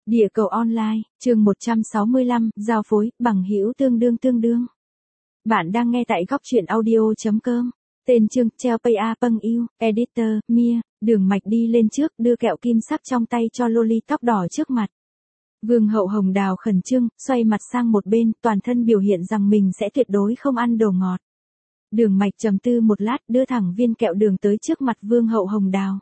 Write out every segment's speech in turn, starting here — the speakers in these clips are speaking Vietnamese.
Địa cầu online, chương 165, giao phối, bằng hữu tương đương. Bạn đang nghe tại góc truyện audio.com. Tên chương, treo pay a pâng yêu, editor, Mia, Đường Mạch đi lên trước, đưa kẹo kim sắc trong tay cho loli tóc đỏ trước mặt. Vương hậu Hồng Đào khẩn trương, xoay mặt sang một bên, toàn thân biểu hiện rằng mình sẽ tuyệt đối không ăn đồ ngọt. Đường Mạch trầm tư một lát, đưa thẳng viên kẹo đường tới trước mặt Vương hậu Hồng Đào.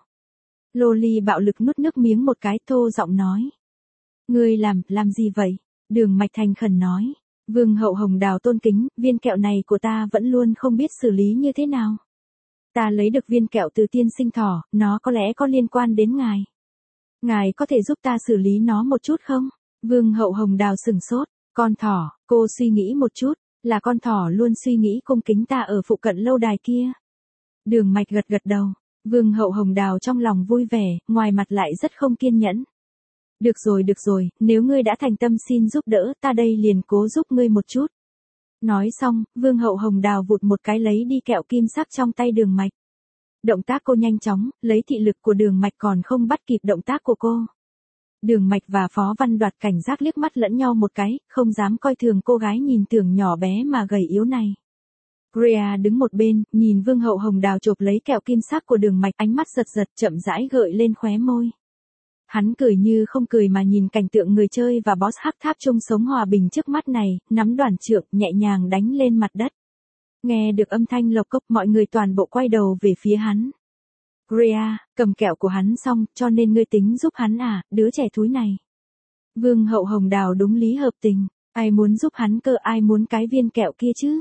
Loli bạo lực nuốt nước miếng một cái, thô giọng nói. Ngươi làm gì vậy? Đường Mạch thành khẩn nói. Vương hậu Hồng Đào tôn kính, viên kẹo này của ta vẫn luôn không biết xử lý như thế nào. Ta lấy được viên kẹo từ tiên sinh thỏ, nó có lẽ có liên quan đến ngài. Ngài có thể giúp ta xử lý nó một chút không? Vương hậu Hồng Đào sửng sốt. Con thỏ, cô suy nghĩ một chút, là con thỏ luôn suy nghĩ cung kính ta ở phụ cận lâu đài kia. Đường Mạch gật đầu. Vương hậu Hồng Đào trong lòng vui vẻ, ngoài mặt lại rất không kiên nhẫn. Được rồi, nếu ngươi đã thành tâm xin giúp đỡ, ta đây liền cố giúp ngươi một chút. Nói xong, Vương hậu Hồng Đào vụt một cái lấy đi kẹo kim sắc trong tay Đường Mạch. Động tác cô nhanh chóng, lấy thị lực của Đường Mạch còn không bắt kịp động tác của cô. Đường Mạch và Phó Văn Đoạt cảnh giác liếc mắt lẫn nhau một cái, không dám coi thường cô gái nhìn tưởng nhỏ bé mà gầy yếu này. Greya đứng một bên, nhìn Vương hậu Hồng Đào chộp lấy kẹo kim sắc của Đường Mạch, ánh mắt giật chậm rãi gợi lên khóe môi. Hắn cười như không cười mà nhìn cảnh tượng người chơi và boss hắc tháp chung sống hòa bình trước mắt này, nắm đoản trượng, nhẹ nhàng đánh lên mặt đất. Nghe được âm thanh lộc cốc, mọi người toàn bộ quay đầu về phía hắn. Greya, cầm kẹo của hắn xong, cho nên ngươi tính giúp hắn à, đứa trẻ thúi này. Vương hậu Hồng Đào đúng lý hợp tình, ai muốn giúp hắn cơ, ai muốn cái viên kẹo kia chứ.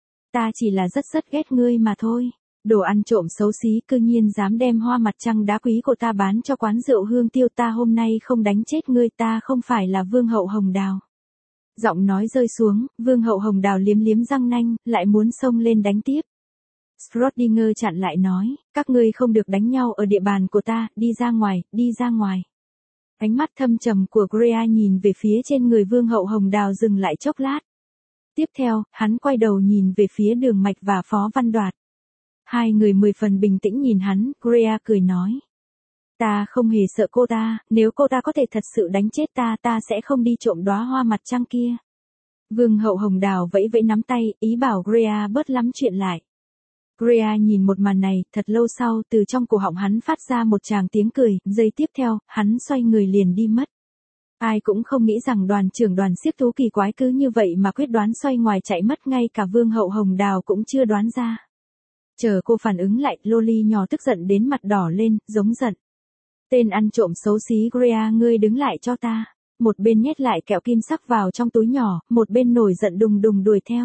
Ta chỉ là rất ghét ngươi mà thôi. Đồ ăn trộm xấu xí, cư nhiên dám đem hoa mặt trăng đá quý của ta bán cho quán rượu Hương Tiêu, ta hôm nay không đánh chết ngươi, ta không phải là Vương hậu Hồng Đào. Giọng nói rơi xuống, Vương hậu Hồng Đào liếm răng nanh, lại muốn xông lên đánh tiếp. Schrödinger chặn lại nói, các ngươi không được đánh nhau ở địa bàn của ta, đi ra ngoài. Ánh mắt thâm trầm của Greya nhìn về phía trên người Vương hậu Hồng Đào dừng lại chốc lát. Tiếp theo, hắn quay đầu nhìn về phía Đường Mạch và Phó Văn Đoạt. Hai người 10 phần bình tĩnh nhìn hắn, Greya cười nói. Ta không hề sợ cô ta, nếu cô ta có thể thật sự đánh chết ta, ta sẽ không đi trộm đóa hoa mặt trăng kia. Vương hậu Hồng Đào vẫy nắm tay, ý bảo Greya bớt lắm chuyện lại. Greya nhìn một màn này, thật lâu sau, từ trong cổ họng hắn phát ra một tràng tiếng cười, giây tiếp theo, hắn xoay người liền đi mất. Ai cũng không nghĩ rằng đoàn trưởng đoàn xiếc thú kỳ quái cứ như vậy mà quyết đoán xoay ngoài chạy mất, ngay cả Vương hậu Hồng Đào cũng chưa đoán ra. Chờ cô phản ứng lại, loli nhỏ tức giận đến mặt đỏ lên, giống giận. Tên ăn trộm xấu xí Greya, ngươi đứng lại cho ta. Một bên nhét lại kẹo kim sắc vào trong túi nhỏ, một bên nổi giận đùng đuổi theo.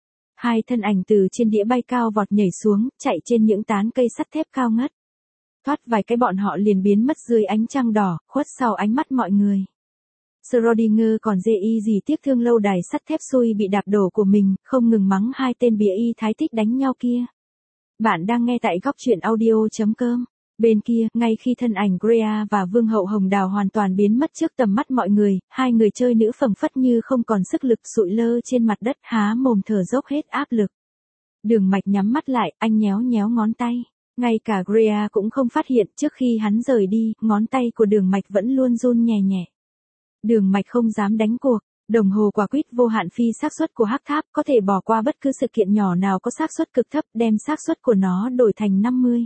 Hai thân ảnh từ trên đĩa bay cao vọt nhảy xuống, chạy trên những tán cây sắt thép cao ngất. Thoát vài cái bọn họ liền biến mất dưới ánh trăng đỏ, khuất sau ánh mắt mọi người. Schrödinger còn dê y gì tiếc thương lâu đài sắt thép xui bị đạp đổ của mình, không ngừng mắng hai tên bịa y thái thích đánh nhau kia. Bạn đang nghe tại góc truyện audio.com. Bên kia, ngay khi thân ảnh Greya và Vương hậu Hồng Đào hoàn toàn biến mất trước tầm mắt mọi người, hai người chơi nữ phảng phất như không còn sức lực, sụi lơ trên mặt đất, há mồm thở dốc hết áp lực. Đường Mạch nhắm mắt lại, anh nhéo ngón tay. Ngay cả Greya cũng không phát hiện, trước khi hắn rời đi, ngón tay của Đường Mạch vẫn luôn run nhẹ. Đường Mạch không dám đánh cuộc. Đồng hồ quả quýt vô hạn phi xác suất của hắc tháp có thể bỏ qua bất cứ sự kiện nhỏ nào có xác suất cực thấp, đem xác suất của nó đổi thành 50.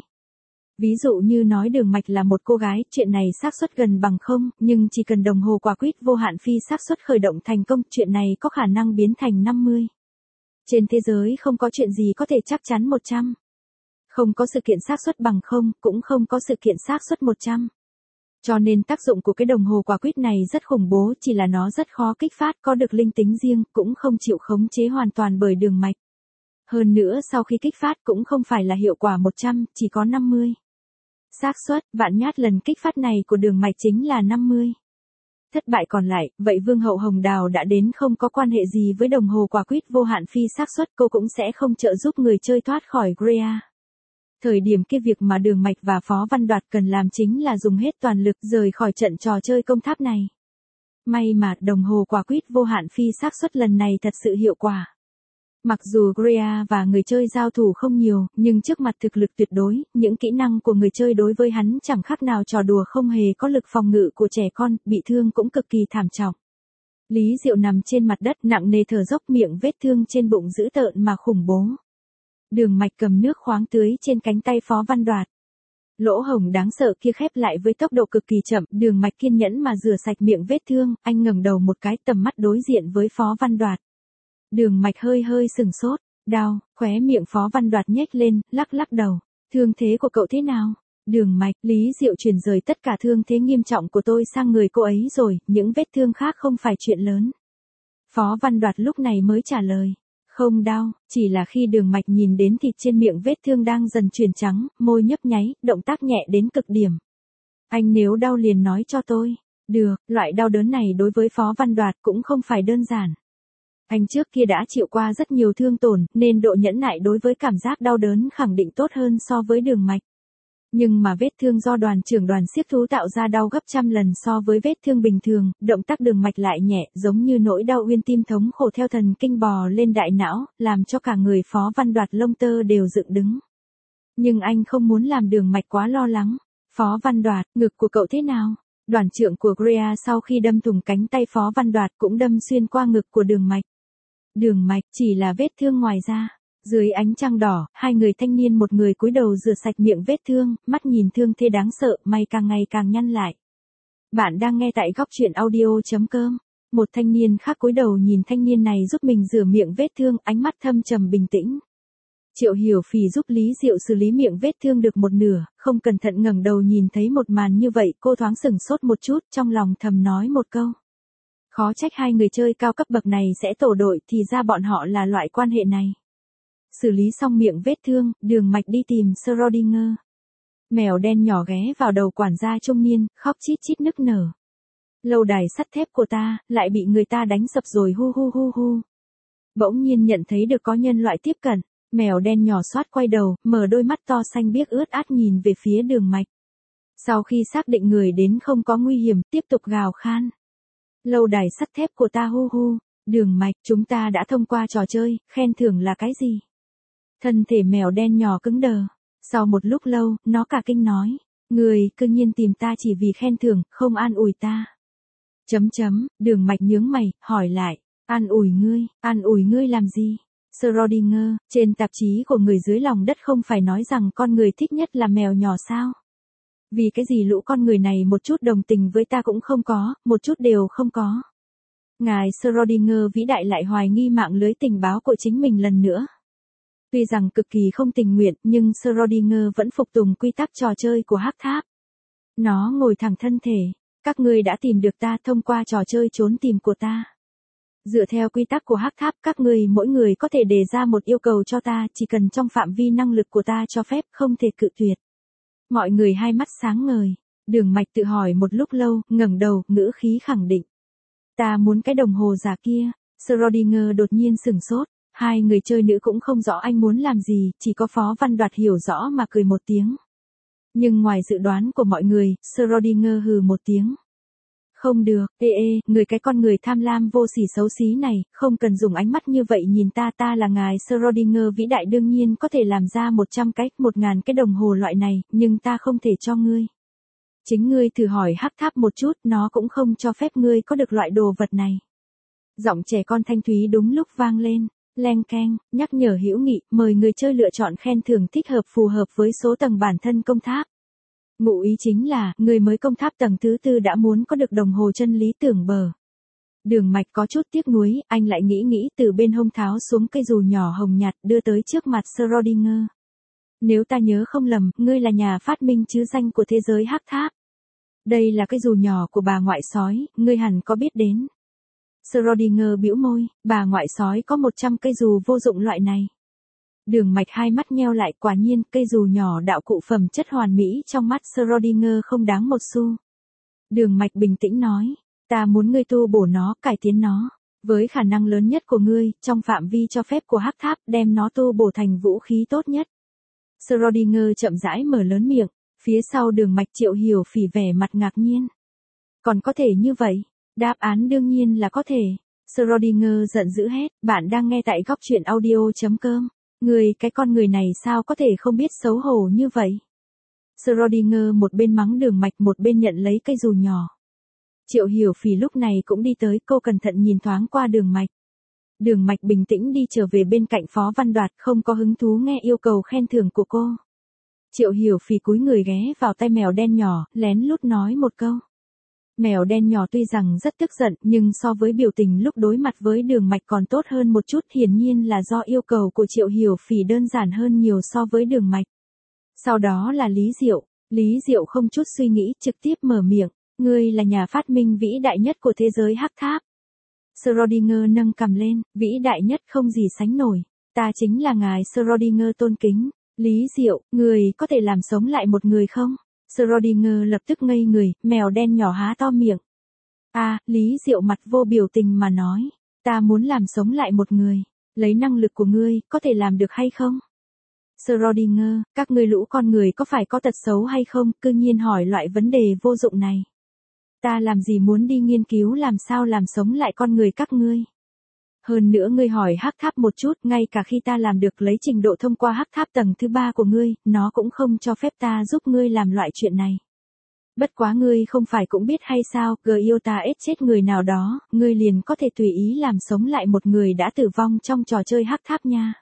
Ví dụ như nói Đường Mạch là một cô gái, chuyện này xác suất gần bằng không, nhưng chỉ cần đồng hồ quả quýt vô hạn phi xác suất khởi động thành công, chuyện này có khả năng biến thành 50. Trên thế giới không có chuyện gì có thể chắc chắn 100. Không có sự kiện xác suất bằng không, cũng không có sự kiện xác suất 100. Cho nên tác dụng của cái đồng hồ quả quýt này rất khủng bố, chỉ là nó rất khó kích phát, có được linh tính riêng, cũng không chịu khống chế hoàn toàn bởi Đường Mạch. Hơn nữa sau khi kích phát cũng không phải là hiệu quả 100, chỉ có 50. Xác suất, vạn nhát lần kích phát này của Đường Mạch chính là 50. Thất bại còn lại, vậy Vương hậu Hồng Đào đã đến không có quan hệ gì với đồng hồ quả quýt vô hạn phi xác suất, cô cũng sẽ không trợ giúp người chơi thoát khỏi Greya. Thời điểm kia việc mà Đường Mạch và Phó Văn Đoạt cần làm chính là dùng hết toàn lực rời khỏi trận trò chơi công tháp này. May mà đồng hồ quả quýt vô hạn phi xác suất lần này thật sự hiệu quả. Mặc dù Greya và người chơi giao thủ không nhiều, nhưng trước mặt thực lực tuyệt đối, những kỹ năng của người chơi đối với hắn chẳng khác nào trò đùa không hề có lực phòng ngự của trẻ con, bị thương cũng cực kỳ thảm trọng. Lý Diệu nằm trên mặt đất nặng nề thở dốc, miệng vết thương trên bụng dữ tợn mà khủng bố. Đường Mạch cầm nước khoáng tưới trên cánh tay Phó Văn Đoạt. Lỗ hổng đáng sợ kia khép lại với tốc độ cực kỳ chậm, Đường Mạch kiên nhẫn mà rửa sạch miệng vết thương, anh ngẩng đầu một cái, tầm mắt đối diện với Phó Văn Đoạt. Đường Mạch hơi hơi sừng sốt, đau, khóe miệng Phó Văn Đoạt nhếch lên, lắc lắc đầu. Thương thế của cậu thế nào? Đường Mạch, Lý Diệu chuyển rời tất cả thương thế nghiêm trọng của tôi sang người cô ấy rồi, những vết thương khác không phải chuyện lớn. Phó Văn Đoạt lúc này mới trả lời. Không đau, chỉ là khi Đường Mạch nhìn đến thịt trên miệng vết thương đang dần chuyển trắng, môi nhấp nháy, động tác nhẹ đến cực điểm. Anh nếu đau liền nói cho tôi. Được, loại đau đớn này đối với Phó Văn Đoạt cũng không phải đơn giản. Anh trước kia đã chịu qua rất nhiều thương tổn, nên độ nhẫn nại đối với cảm giác đau đớn khẳng định tốt hơn so với Đường Mạch. Nhưng mà vết thương do đoàn trưởng đoàn xiếc thú tạo ra đau gấp trăm lần so với vết thương bình thường, động tác Đường Mạch lại nhẹ, giống như nỗi đau uyên tim thống khổ theo thần kinh bò lên đại não, làm cho cả người Phó Văn Đoạt lông tơ đều dựng đứng. Nhưng anh không muốn làm Đường Mạch quá lo lắng. Phó Văn Đoạt, ngực của cậu thế nào? Đoàn trưởng của Greya sau khi đâm thủng cánh tay Phó Văn Đoạt cũng đâm xuyên qua ngực của Đường Mạch. Đường Mạch, chỉ là vết thương ngoài da. Dưới ánh trăng đỏ, hai người thanh niên một người cúi đầu rửa sạch miệng vết thương, mắt nhìn thương thế đáng sợ, mày càng ngày càng nhăn lại. Bạn đang nghe tại góc truyện audio.com. Một thanh niên khác cúi đầu nhìn thanh niên này giúp mình rửa miệng vết thương, ánh mắt thâm trầm bình tĩnh. Triệu Hiểu Phỉ giúp Lý Diệu xử lý miệng vết thương được một nửa, không cẩn thận ngẩng đầu nhìn thấy một màn như vậy, cô thoáng sửng sốt một chút, trong lòng thầm nói một câu. Khó trách hai người chơi cao cấp bậc này sẽ tổ đội, thì ra bọn họ là loại quan hệ này. Xử lý xong miệng vết thương, Đường Mạch đi tìm Schrödinger. Mèo đen nhỏ ghé vào đầu quản gia trung niên, khóc chít chít nức nở. Lâu đài sắt thép của ta, lại bị người ta đánh sập rồi hu hu hu hu. Bỗng nhiên nhận thấy được có nhân loại tiếp cận, mèo đen nhỏ xoát quay đầu, mở đôi mắt to xanh biếc ướt át nhìn về phía Đường Mạch. Sau khi xác định người đến không có nguy hiểm, tiếp tục gào khan. Lâu đài sắt thép của ta hu hu, Đường Mạch, chúng ta đã thông qua trò chơi, khen thưởng là cái gì? Thân thể mèo đen nhỏ cứng đờ. Sau một lúc lâu, nó cả kinh nói. Người, cư nhiên tìm ta chỉ vì khen thưởng, không an ủi ta. Đường Mạch nhướng mày, hỏi lại. An ủi ngươi làm gì? Schrödinger, trên tạp chí của người dưới lòng đất không phải nói rằng con người thích nhất là mèo nhỏ sao? Vì cái gì lũ con người này một chút đồng tình với ta cũng không có, một chút đều không có. Ngài Schrödinger vĩ đại lại hoài nghi mạng lưới tình báo của chính mình lần nữa. Tuy rằng cực kỳ không tình nguyện, nhưng Schrödinger vẫn phục tùng quy tắc trò chơi của hắc tháp. Nó ngồi thẳng thân thể. Các ngươi đã tìm được ta thông qua trò chơi trốn tìm của ta. Dựa theo quy tắc của hắc tháp, các ngươi mỗi người có thể đề ra một yêu cầu cho ta, chỉ cần trong phạm vi năng lực của ta cho phép, không thể cự tuyệt. Mọi người hai mắt sáng ngời. Đường Mạch tự hỏi một lúc lâu, ngẩng đầu, ngữ khí khẳng định. Ta muốn cái đồng hồ giả kia. Schrödinger đột nhiên sửng sốt. Hai người chơi nữ cũng không rõ anh muốn làm gì, chỉ có Phó Văn Đoạt hiểu rõ mà cười một tiếng. Nhưng ngoài dự đoán của mọi người, Schrödinger hừ một tiếng. Không được, người cái con người tham lam vô sỉ xấu xí này, không cần dùng ánh mắt như vậy nhìn ta, ta là ngài Schrödinger vĩ đại đương nhiên có thể làm ra 100 cái, 1000 cái đồng hồ loại này, nhưng ta không thể cho ngươi. Chính ngươi thử hỏi hắc tháp một chút, nó cũng không cho phép ngươi có được loại đồ vật này. Giọng trẻ con thanh thúy đúng lúc vang lên. Leng keng, nhắc nhở hữu nghị, mời người chơi lựa chọn khen thưởng thích hợp phù hợp với số tầng bản thân công tháp. Ngụ ý chính là, người mới công tháp tầng thứ 4 đã muốn có được đồng hồ chân lý tưởng bờ. Đường Mạch có chút tiếc nuối, anh lại nghĩ từ bên hông tháo xuống cây dù nhỏ hồng nhạt đưa tới trước mặt Schrödinger. Nếu ta nhớ không lầm, ngươi là nhà phát minh chứ danh của thế giới hắc tháp. Đây là cây dù nhỏ của bà ngoại sói, ngươi hẳn có biết đến. Schrödinger bĩu môi, bà ngoại sói có 100 cây dù vô dụng loại này. Đường Mạch hai mắt nheo lại, quả nhiên, cây dù nhỏ đạo cụ phẩm chất hoàn mỹ trong mắt Schrödinger không đáng một xu. Đường Mạch bình tĩnh nói, ta muốn ngươi tu bổ nó, cải tiến nó. Với khả năng lớn nhất của ngươi, trong phạm vi cho phép của hắc tháp, đem nó tu bổ thành vũ khí tốt nhất. Schrödinger chậm rãi mở lớn miệng, phía sau Đường Mạch Triệu Hiểu Phỉ vẻ mặt ngạc nhiên. Còn có thể như vậy? Đáp án đương nhiên là có thể. Schrödinger giận dữ hét, bạn đang nghe tại góc truyện audio.com. Người cái con người này sao có thể không biết xấu hổ như vậy? Schrödinger một bên mắng Đường Mạch một bên nhận lấy cây dù nhỏ. Triệu Hiểu Phỉ lúc này cũng đi tới, cô cẩn thận nhìn thoáng qua Đường Mạch. Đường Mạch bình tĩnh đi trở về bên cạnh Phó Văn Đoạt, không có hứng thú nghe yêu cầu khen thưởng của cô. Triệu Hiểu Phỉ cúi người ghé vào tai mèo đen nhỏ, lén lút nói một câu. Mèo đen nhỏ tuy rằng rất tức giận, nhưng so với biểu tình lúc đối mặt với Đường Mạch còn tốt hơn một chút, hiển nhiên là do yêu cầu của Triệu Hiểu Phỉ đơn giản hơn nhiều so với Đường Mạch. Sau đó là Lý Diệu. Lý Diệu không chút suy nghĩ, trực tiếp mở miệng, ngươi là nhà phát minh vĩ đại nhất của thế giới hắc tháp. Schrödinger nâng cằm lên, vĩ đại nhất không gì sánh nổi. Ta chính là ngài Schrödinger tôn kính. Lý Diệu, người có thể làm sống lại một người không? Schrödinger lập tức ngây người, mèo đen nhỏ há to miệng. Lý Diệu mặt vô biểu tình mà nói. Ta muốn làm sống lại một người. Lấy năng lực của ngươi, có thể làm được hay không? Schrödinger, các ngươi lũ con người có phải có tật xấu hay không, cư nhiên hỏi loại vấn đề vô dụng này. Ta làm gì muốn đi nghiên cứu làm sao làm sống lại con người các ngươi. Hơn nữa ngươi hỏi hắc tháp một chút, ngay cả khi ta làm được lấy trình độ thông qua hắc tháp tầng thứ 3 của ngươi, nó cũng không cho phép ta giúp ngươi làm loại chuyện này. Bất quá ngươi không phải cũng biết hay sao, Giota ết chết người nào đó, ngươi liền có thể tùy ý làm sống lại một người đã tử vong trong trò chơi hắc tháp nha.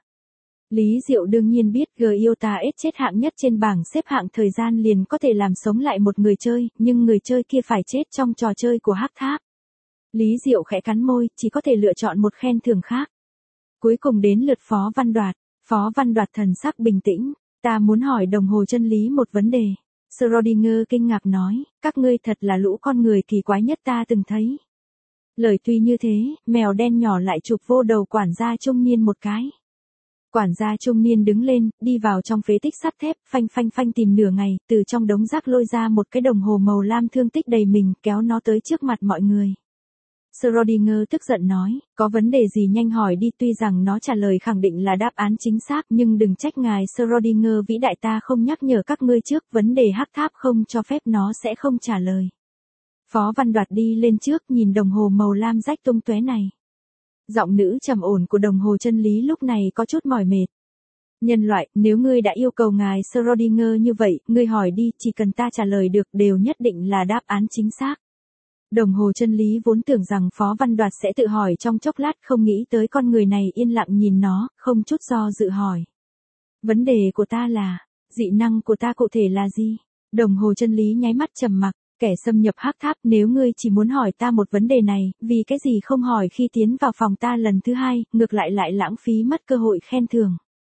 Lý Diệu đương nhiên biết Giota ết chết hạng nhất trên bảng xếp hạng thời gian liền có thể làm sống lại một người chơi, nhưng người chơi kia phải chết trong trò chơi của hắc tháp. Lý Diệu khẽ cắn môi, chỉ có thể lựa chọn một khen thưởng khác. Cuối cùng đến lượt Phó Văn Đoạt. Phó Văn Đoạt thần sắc bình tĩnh, ta muốn hỏi đồng hồ chân lý một vấn đề. Schrödinger kinh ngạc nói, các ngươi thật là lũ con người kỳ quái nhất ta từng thấy. Lời tuy như thế, mèo đen nhỏ lại chụp vô đầu quản gia trung niên một cái. Quản gia trung niên đứng lên, đi vào trong phế tích sắt thép, phanh phanh phanh tìm nửa ngày, từ trong đống rác lôi ra một cái đồng hồ màu lam thương tích đầy mình, kéo nó tới trước mặt mọi người. Schrödinger tức giận nói, có vấn đề gì nhanh hỏi đi, tuy rằng nó trả lời khẳng định là đáp án chính xác, nhưng đừng trách ngài Schrödinger vĩ đại ta không nhắc nhở các ngươi trước, vấn đề hắc tháp không cho phép nó sẽ không trả lời. Phó Văn Đoạt đi lên trước nhìn đồng hồ màu lam rách tung tóe này. Giọng nữ trầm ổn của đồng hồ chân lý lúc này có chút mỏi mệt. Nhân loại, nếu ngươi đã yêu cầu ngài Schrödinger như vậy, ngươi hỏi đi, chỉ cần ta trả lời được đều nhất định là đáp án chính xác. Đồng hồ chân lý vốn tưởng rằng Phó Văn Đoạt sẽ tự hỏi trong chốc lát, không nghĩ tới con người này yên lặng nhìn nó, không chút do dự hỏi. Vấn đề của ta là, dị năng của ta cụ thể là gì? Đồng hồ chân lý nháy mắt trầm mặc, kẻ xâm nhập hắc tháp, nếu ngươi chỉ muốn hỏi ta một vấn đề này, vì cái gì không hỏi khi tiến vào phòng ta lần thứ hai, ngược lại lãng phí mất cơ hội khen thưởng.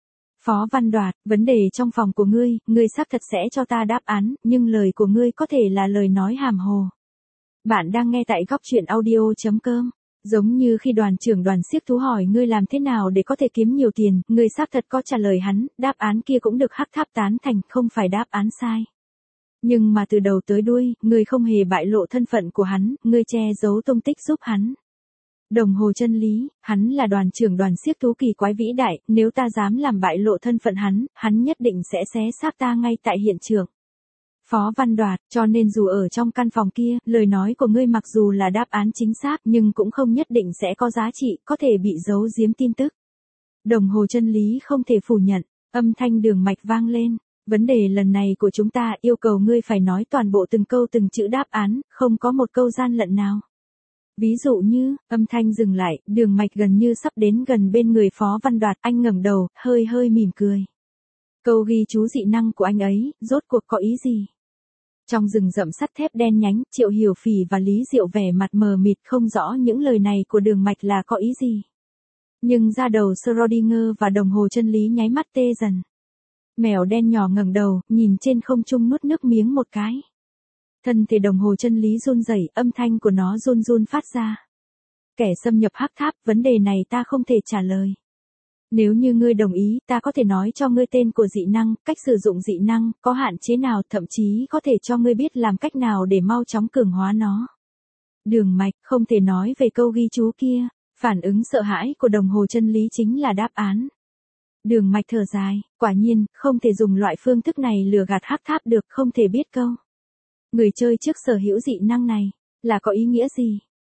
Phó Văn Đoạt, vấn đề trong phòng của ngươi xác thật sẽ cho ta đáp án, nhưng lời của ngươi có thể là lời nói hàm hồ. Bạn đang nghe tại góc truyện audio.com. Giống như khi đoàn trưởng đoàn xiếc thú hỏi ngươi làm thế nào để có thể kiếm nhiều tiền, ngươi xác thật có trả lời hắn, đáp án kia cũng được hắc tháp tán thành, không phải đáp án sai. Nhưng mà từ đầu tới đuôi, ngươi không hề bại lộ thân phận của hắn, ngươi che giấu tung tích giúp hắn. Đồng hồ chân lý, hắn là đoàn trưởng đoàn xiếc thú kỳ quái vĩ đại, nếu ta dám làm bại lộ thân phận hắn nhất định sẽ xé xác ta ngay tại hiện trường. Phó Văn Đoạt, cho nên dù ở trong căn phòng kia, lời nói của ngươi mặc dù là đáp án chính xác nhưng cũng không nhất định sẽ có giá trị, có thể bị giấu giếm tin tức. Đồng hồ chân lý không thể phủ nhận, âm thanh Đường Mạch vang lên. Vấn đề lần này của chúng ta yêu cầu ngươi phải nói toàn bộ từng câu từng chữ đáp án, không có một câu gian lận nào. Ví dụ như, âm thanh dừng lại, Đường Mạch gần như sắp đến gần bên người Phó Văn Đoạt, anh ngẩng đầu, hơi mỉm cười. Câu ghi chú dị năng của anh ấy, rốt cuộc có ý gì? Trong rừng rậm sắt thép đen nhánh, Triệu Hiểu Phỉ và Lý Diệu vẻ mặt mờ mịt không rõ những lời này của Đường Mạch là có ý gì. Nhưng da đầu Schrödinger và đồng hồ chân lý nháy mắt tê dần. Mèo đen nhỏ ngẩng đầu, nhìn trên không trung nuốt nước miếng một cái. Thân thể đồng hồ chân lý run rẩy, âm thanh của nó run phát ra. Kẻ xâm nhập hắc tháp, vấn đề này ta không thể trả lời. Nếu như ngươi đồng ý, ta có thể nói cho ngươi tên của dị năng, cách sử dụng dị năng, có hạn chế nào, thậm chí có thể cho ngươi biết làm cách nào để mau chóng cường hóa nó. Đường Mạch, không thể nói về câu ghi chú kia, phản ứng sợ hãi của đồng hồ chân lý chính là đáp án. Đường Mạch thở dài, quả nhiên, không thể dùng loại phương thức này lừa gạt hắc tháp được, không thể biết câu. Người chơi trước sở hữu dị năng này, là có ý nghĩa gì?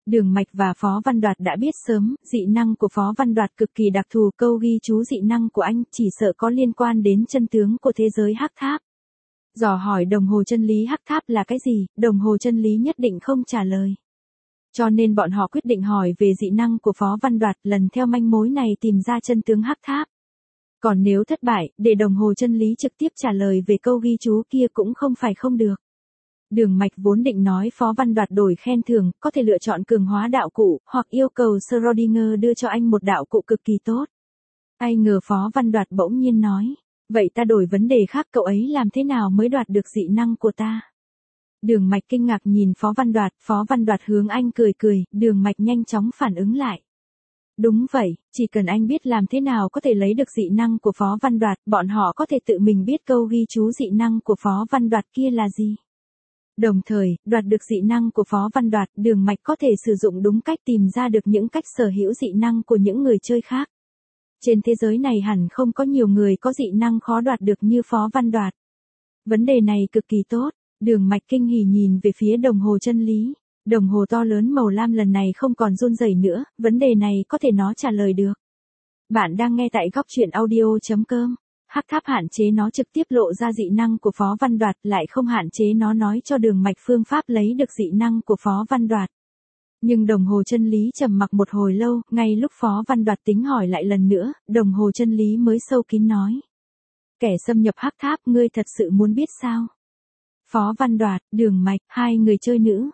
Đường Mạch và Phó Văn Đoạt đã biết sớm, dị năng của Phó Văn Đoạt cực kỳ đặc thù, câu ghi chú dị năng của anh chỉ sợ có liên quan đến chân tướng của thế giới hắc tháp. Dò hỏi đồng hồ chân lý hắc tháp là cái gì, đồng hồ chân lý nhất định không trả lời. Cho nên bọn họ quyết định hỏi về dị năng của Phó Văn Đoạt, lần theo manh mối này tìm ra chân tướng hắc tháp. Còn nếu thất bại, để đồng hồ chân lý trực tiếp trả lời về câu ghi chú kia cũng không phải không được. Đường Mạch vốn định nói Phó Văn Đoạt đổi khen thưởng, có thể lựa chọn cường hóa đạo cụ, hoặc yêu cầu Schrödinger đưa cho anh một đạo cụ cực kỳ tốt. Ai ngờ Phó Văn Đoạt bỗng nhiên nói, vậy ta đổi vấn đề khác, cậu ấy làm thế nào mới đoạt được dị năng của ta? Đường Mạch kinh ngạc nhìn Phó Văn Đoạt hướng anh cười cười, Đường Mạch nhanh chóng phản ứng lại. Đúng vậy, chỉ cần anh biết làm thế nào có thể lấy được dị năng của Phó Văn Đoạt, bọn họ có thể tự mình biết câu ghi chú dị năng của Phó Văn Đoạt kia là gì. Đồng thời, đoạt được dị năng của Phó Văn Đoạt, Đường Mạch có thể sử dụng đúng cách tìm ra được những cách sở hữu dị năng của những người chơi khác. Trên thế giới này hẳn không có nhiều người có dị năng khó đoạt được như Phó Văn Đoạt. Vấn đề này cực kỳ tốt, Đường Mạch kinh hỉ nhìn về phía đồng hồ chân lý. Đồng hồ to lớn màu lam lần này không còn run rẩy nữa, vấn đề này có thể nó trả lời được. Bạn đang nghe tại góc truyện audio.com. Hắc tháp hạn chế nó trực tiếp lộ ra dị năng của Phó Văn Đoạt, lại không hạn chế nó nói cho Đường Mạch phương pháp lấy được dị năng của Phó Văn Đoạt. Nhưng đồng hồ chân lý trầm mặc một hồi lâu, ngay lúc Phó Văn Đoạt tính hỏi lại lần nữa, đồng hồ chân lý mới sâu kín nói. Kẻ xâm nhập hắc tháp, ngươi thật sự muốn biết sao? Phó Văn Đoạt, Đường Mạch, hai người chơi nữ,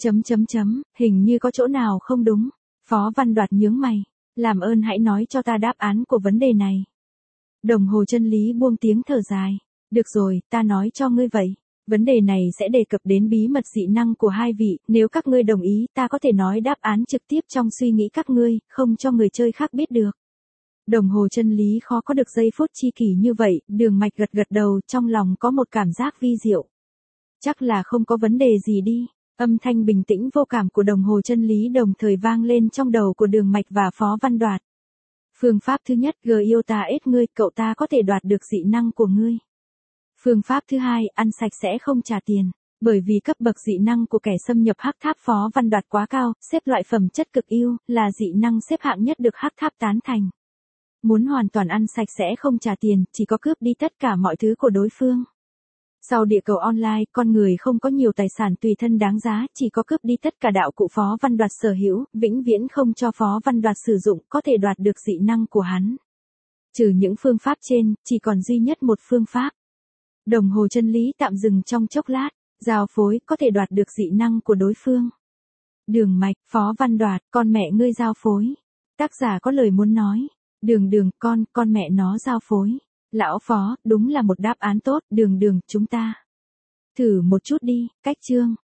hình như có chỗ nào không đúng. Phó Văn Đoạt nhướng mày, làm ơn hãy nói cho ta đáp án của vấn đề này. Đồng hồ chân lý buông tiếng thở dài. Được rồi, ta nói cho ngươi vậy. Vấn đề này sẽ đề cập đến bí mật dị năng của hai vị, nếu các ngươi đồng ý, ta có thể nói đáp án trực tiếp trong suy nghĩ các ngươi, không cho người chơi khác biết được. Đồng hồ chân lý khó có được giây phút chi kỷ như vậy, Đường Mạch gật gật đầu, trong lòng có một cảm giác vi diệu. Chắc là không có vấn đề gì đi. Âm thanh bình tĩnh vô cảm của đồng hồ chân lý đồng thời vang lên trong đầu của Đường Mạch và Phó Văn Đoạt. Phương pháp thứ nhất, yêu ta ết ngươi, cậu ta có thể đoạt được dị năng của ngươi. Phương pháp thứ hai, ăn sạch sẽ không trả tiền. Bởi vì cấp bậc dị năng của kẻ xâm nhập hắc tháp Phó Văn Đoạt quá cao, xếp loại phẩm chất cực ưu, là dị năng xếp hạng nhất được hắc tháp tán thành. Muốn hoàn toàn ăn sạch sẽ không trả tiền, chỉ có cướp đi tất cả mọi thứ của đối phương. Sau địa cầu online, con người không có nhiều tài sản tùy thân đáng giá, chỉ có cướp đi tất cả đạo cụ Phó Văn Đoạt sở hữu, vĩnh viễn không cho Phó Văn Đoạt sử dụng, có thể đoạt được dị năng của hắn. Trừ những phương pháp trên, chỉ còn duy nhất một phương pháp. Đồng hồ chân lý tạm dừng trong chốc lát, giao phối có thể đoạt được dị năng của đối phương. Đường Mạch, Phó Văn Đoạt, con mẹ ngươi giao phối. Tác giả có lời muốn nói. Đường, con mẹ nó giao phối. Lão Phó, đúng là một đáp án tốt, Đường, chúng ta. Thử một chút đi, cách chương.